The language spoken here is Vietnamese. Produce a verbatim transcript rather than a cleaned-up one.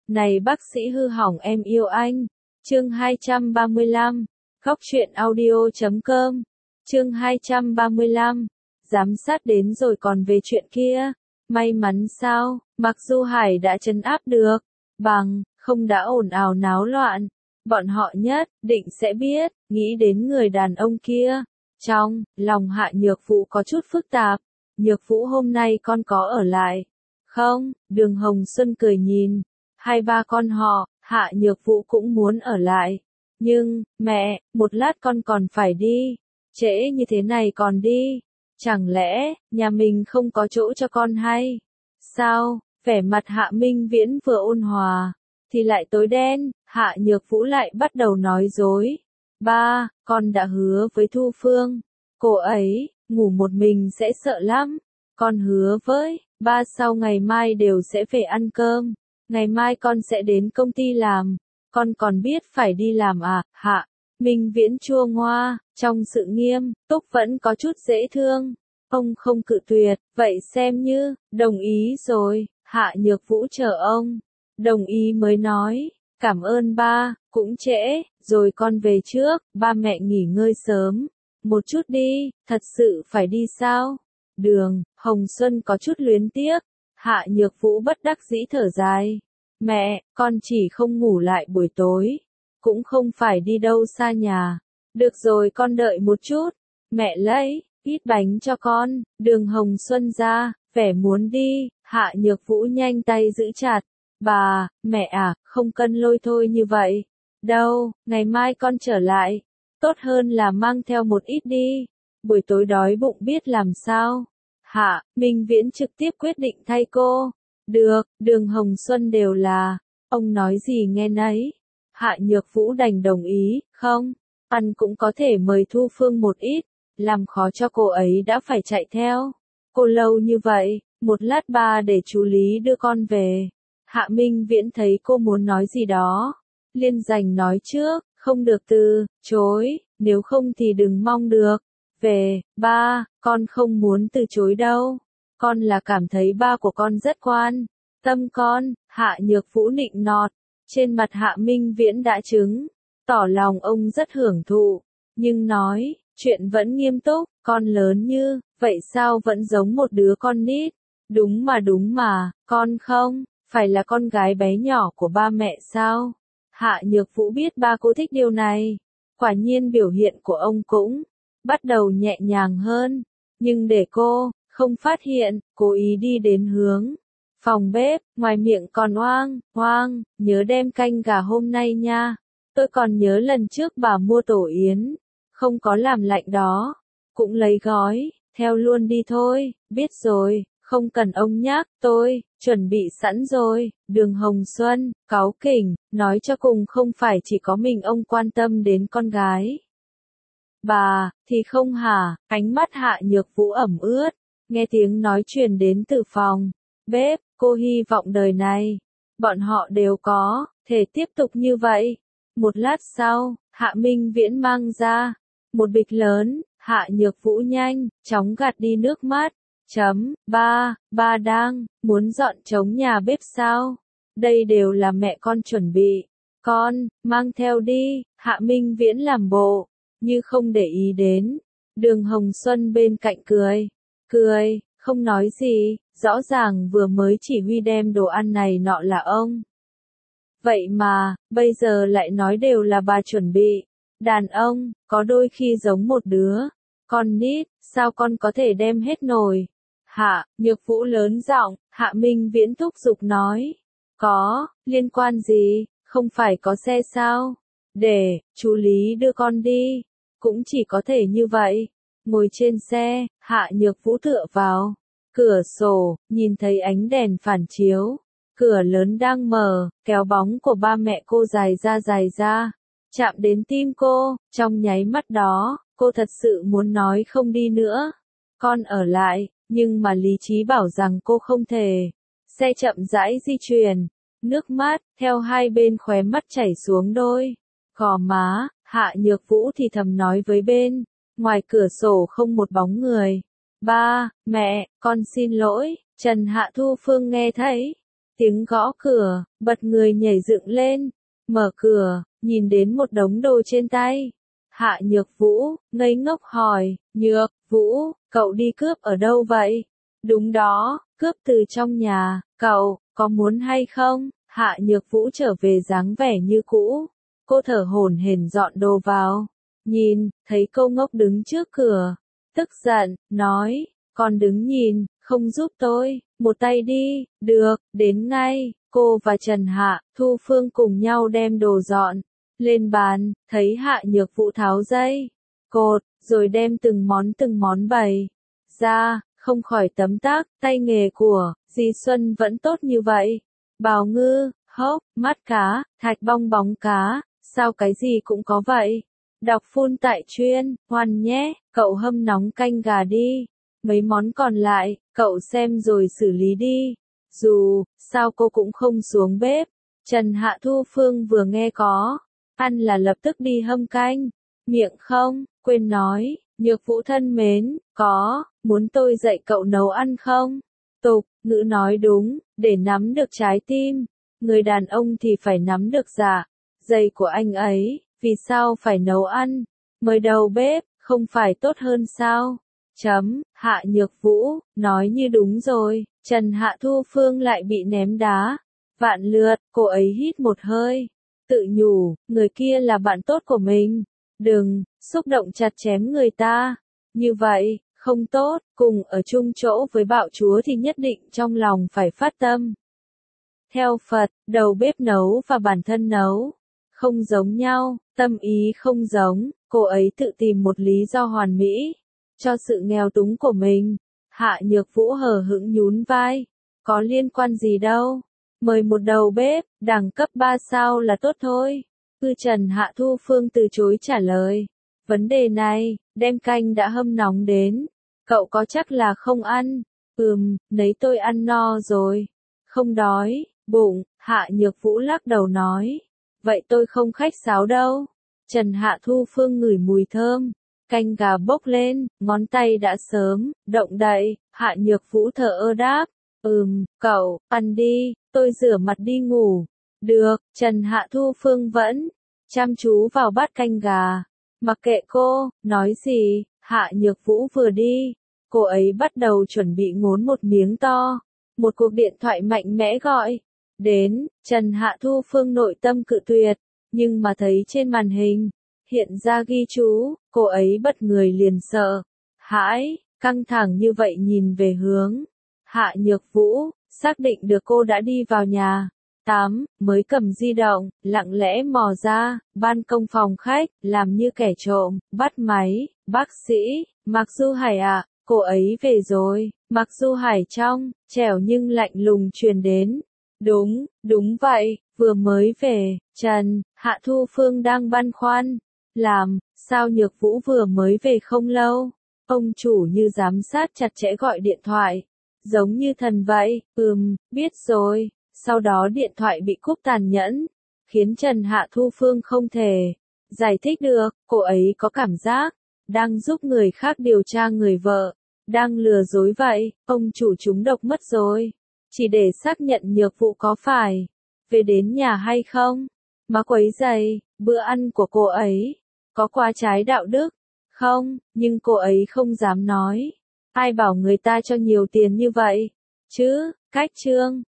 Này bác sĩ hư hỏng em yêu anh. Chương hai trăm ba mươi lăm. Góc truyện audio chấm com. Chương hai trăm ba mươi lăm. Giám sát đến rồi còn về chuyện kia. May mắn sao, mặc dù Hải đã trấn áp được, bằng, không đã ồn ào náo loạn. Bọn họ nhất định sẽ biết, nghĩ đến người đàn ông kia. Trong lòng Hạ Nhược Vũ có chút phức tạp. Nhược Vũ hôm nay con có ở lại không? Đường Hồng Xuân cười nhìn. Hai ba con họ, Hạ Nhược Vũ cũng muốn ở lại. Nhưng, mẹ, một lát con còn phải đi. Trễ như thế này còn đi. Chẳng lẽ, nhà mình không có chỗ cho con hay? Sao? Vẻ mặt Hạ Minh Viễn vừa ôn hòa, thì lại tối đen. Hạ Nhược Vũ lại bắt đầu nói dối. Ba, con đã hứa với Thu Phương. Cô ấy, ngủ một mình sẽ sợ lắm. Con hứa với, ba sau ngày mai đều sẽ về ăn cơm. Ngày mai con sẽ đến công ty làm. Con còn biết phải đi làm à? Hạ Minh Viễn chua ngoa, trong sự nghiêm túc vẫn có chút dễ thương. Ông không cự tuyệt, vậy xem như đồng ý rồi. Hạ Nhược Vũ chờ ông đồng ý mới nói, cảm ơn ba, cũng trễ, rồi con về trước. Ba mẹ nghỉ ngơi sớm một chút đi. Thật sự phải đi sao? Đường Hồng Xuân có chút luyến tiếc. Hạ Nhược Vũ bất đắc dĩ thở dài. Mẹ, con chỉ không ngủ lại buổi tối, cũng không phải đi đâu xa nhà. Được rồi, con đợi một chút. Mẹ lấy ít bánh cho con. Đường Hồng Xuân ra vẻ muốn đi. Hạ Nhược Vũ nhanh tay giữ chặt. Bà, mẹ à, không cân lôi thôi như vậy. Đâu, ngày mai con trở lại. Tốt hơn là mang theo một ít đi. Buổi tối đói bụng biết làm sao. Hạ Minh Viễn trực tiếp quyết định thay cô. Được, Đường Hồng Xuân đều là, ông nói gì nghe nấy. Hạ Nhược Vũ đành đồng ý, không, ăn cũng có thể mời Thu Phương một ít, làm khó cho cô ấy đã phải chạy theo. Cô lâu như vậy, một lát ba để chú Lý đưa con về. Hạ Minh Viễn thấy cô muốn nói gì đó, liên dành nói trước, không được từ chối, nếu không thì đừng mong được. Về, ba, con không muốn từ chối đâu. Con là cảm thấy ba của con rất quan tâm con. Hạ Nhược Vũ nịnh nọt. Trên mặt Hạ Minh Viễn đã chứng tỏ lòng ông rất hưởng thụ, nhưng nói chuyện vẫn nghiêm túc. Con lớn như vậy sao vẫn giống một đứa con nít? Đúng mà đúng mà, con không phải là con gái bé nhỏ của ba mẹ sao? Hạ Nhược Vũ biết ba cô thích điều này. Quả nhiên biểu hiện của ông cũng bắt đầu nhẹ nhàng hơn. Nhưng để cô không phát hiện, cố ý đi đến hướng phòng bếp, ngoài miệng còn oang, oang, nhớ đem canh gà hôm nay nha. Tôi còn nhớ lần trước bà mua tổ yến, không có làm lạnh đó, cũng lấy gói, theo luôn đi thôi. Biết rồi, không cần ông nhắc, tôi chuẩn bị sẵn rồi. Đường Hồng Xuân cáu kỉnh, nói cho cùng không phải chỉ có mình ông quan tâm đến con gái bà, thì không hả? Ánh mắt Hạ Nhược Vũ ẩm ướt. Nghe tiếng nói truyền đến từ phòng bếp, cô hy vọng đời này bọn họ đều có thể tiếp tục như vậy. Một lát sau, Hạ Minh Viễn mang ra một bịch lớn. Hạ Nhược Vũ nhanh chóng gạt đi nước mắt. Chấm, ba, ba đang muốn dọn trống nhà bếp sao? Đây đều là mẹ con chuẩn bị. Con, mang theo đi. Hạ Minh Viễn làm bộ như không để ý đến. Đường Hồng Xuân bên cạnh cười, cười, không nói gì, rõ ràng vừa mới chỉ huy đem đồ ăn này nọ là ông. Vậy mà, bây giờ lại nói đều là bà chuẩn bị. Đàn ông, có đôi khi giống một đứa con nít, sao con có thể đem hết nồi? Hạ Nhược Vũ lớn giọng. Hạ Minh Viễn thúc giục nói. Có, liên quan gì, không phải có xe sao? Để chú Lý đưa con đi. Cũng chỉ có thể như vậy. Ngồi trên xe, Hạ Nhược Vũ tựa vào cửa sổ, nhìn thấy ánh đèn phản chiếu. Cửa lớn đang mở, kéo bóng của ba mẹ cô dài ra dài ra, chạm đến tim cô. Trong nháy mắt đó, cô thật sự muốn nói không đi nữa. Con ở lại, nhưng mà lý trí bảo rằng cô không thể. Xe chậm rãi di chuyển, nước mắt theo hai bên khóe mắt chảy xuống đôi gò má. Hạ Nhược Vũ thì thầm nói với bên ngoài cửa sổ không một bóng người. Ba, mẹ, con xin lỗi. Trần Hạ Thu Phương nghe thấy tiếng gõ cửa, bật người nhảy dựng lên, mở cửa, nhìn đến một đống đồ trên tay. Hạ Nhược Vũ, ngây ngốc hỏi, Nhược Vũ, cậu đi cướp ở đâu vậy? Đúng đó, cướp từ trong nhà, cậu, có muốn hay không? Hạ Nhược Vũ trở về dáng vẻ như cũ. Cô thở hổn hển dọn đồ vào. Nhìn, thấy cô ngốc đứng trước cửa. Tức giận, nói, còn đứng nhìn, không giúp tôi, một tay đi, được, đến ngay. Cô và Trần Hạ, Thu Phương cùng nhau đem đồ dọn lên bàn, thấy Hạ Nhược Vũ tháo dây, cột, rồi đem từng món từng món bày ra, không khỏi tấm tắc, tay nghề của dì Xuân vẫn tốt như vậy. Bào ngư, hốc, mắt cá, thạch bong bóng cá, sao cái gì cũng có vậy. Đọc phun tại chuyên, ngoan nhé, cậu hâm nóng canh gà đi. Mấy món còn lại, cậu xem rồi xử lý đi. Dù, sao cô cũng không xuống bếp. Trần Hạ Thu Phương vừa nghe có ăn là lập tức đi hâm canh. Miệng không, quên nói, Nhược Vũ thân mến, có, muốn tôi dạy cậu nấu ăn không? Tục, ngữ nói đúng, để nắm được trái tim. Người đàn ông thì phải nắm được dạ dày của anh ấy, vì sao phải nấu ăn? Mới đầu bếp, không phải tốt hơn sao? Chấm, Hạ Nhược Vũ, nói như đúng rồi, Trần Hạ Thu Phương lại bị ném đá. Vạn lượt, cô ấy hít một hơi. Tự nhủ, người kia là bạn tốt của mình. Đừng, xúc động chặt chém người ta. Như vậy, không tốt, cùng ở chung chỗ với bạo chúa thì nhất định trong lòng phải phát tâm. Theo Phật, đầu bếp nấu và bản thân nấu không giống nhau, tâm ý không giống, cô ấy tự tìm một lý do hoàn mỹ cho sự nghèo túng của mình. Hạ Nhược Vũ hờ hững nhún vai, có liên quan gì đâu, mời một đầu bếp, đẳng cấp ba sao là tốt thôi. Cư Trần Hạ Thu Phương từ chối trả lời. Vấn đề này, đem canh đã hâm nóng đến. Cậu có chắc là không ăn? Ừm, nấy tôi ăn no rồi. Không đói, bụng, Hạ Nhược Vũ lắc đầu nói. Vậy tôi không khách sáo đâu. Trần Hạ Thu Phương ngửi mùi thơm. Canh gà bốc lên, ngón tay đã sớm, động đậy, Hạ Nhược Vũ thở ơ đáp. Ừm, cậu, ăn đi, tôi rửa mặt đi ngủ. Được, Trần Hạ Thu Phương vẫn chăm chú vào bát canh gà. Mặc kệ cô, nói gì, Hạ Nhược Vũ vừa đi, cô ấy bắt đầu chuẩn bị ngốn một miếng to. Một cuộc điện thoại mạnh mẽ gọi đến, Trần Hạ Thu Phương nội tâm cự tuyệt, nhưng mà thấy trên màn hình hiện ra ghi chú, cô ấy bật người liền sợ hãi, căng thẳng như vậy nhìn về hướng Hạ Nhược Vũ, xác định được cô đã đi vào nhà tắm, mới cầm di động, lặng lẽ mò ra ban công phòng khách, làm như kẻ trộm, bắt máy. Bác sĩ Mạc Du Hải ạ, à, cô ấy về rồi. Mạc Du Hải trong trẻo nhưng lạnh lùng truyền đến. Đúng, đúng vậy, vừa mới về. Trần Hạ Thu Phương đang băn khoăn, làm sao Nhược Vũ vừa mới về không lâu. Ông chủ như giám sát chặt chẽ gọi điện thoại, giống như thần vậy. Ừm, biết rồi. Sau đó điện thoại bị cúp tàn nhẫn, khiến Trần Hạ Thu Phương không thể giải thích được. Cô ấy có cảm giác đang giúp người khác điều tra người vợ, đang lừa dối vậy. Ông chủ trúng độc mất rồi. Chỉ để xác nhận Nhược Vũ có phải về đến nhà hay không, mà quấy rầy bữa ăn của cô ấy có quá trái đạo đức không, nhưng cô ấy không dám nói. Ai bảo người ta cho nhiều tiền như vậy chứ? Cách chương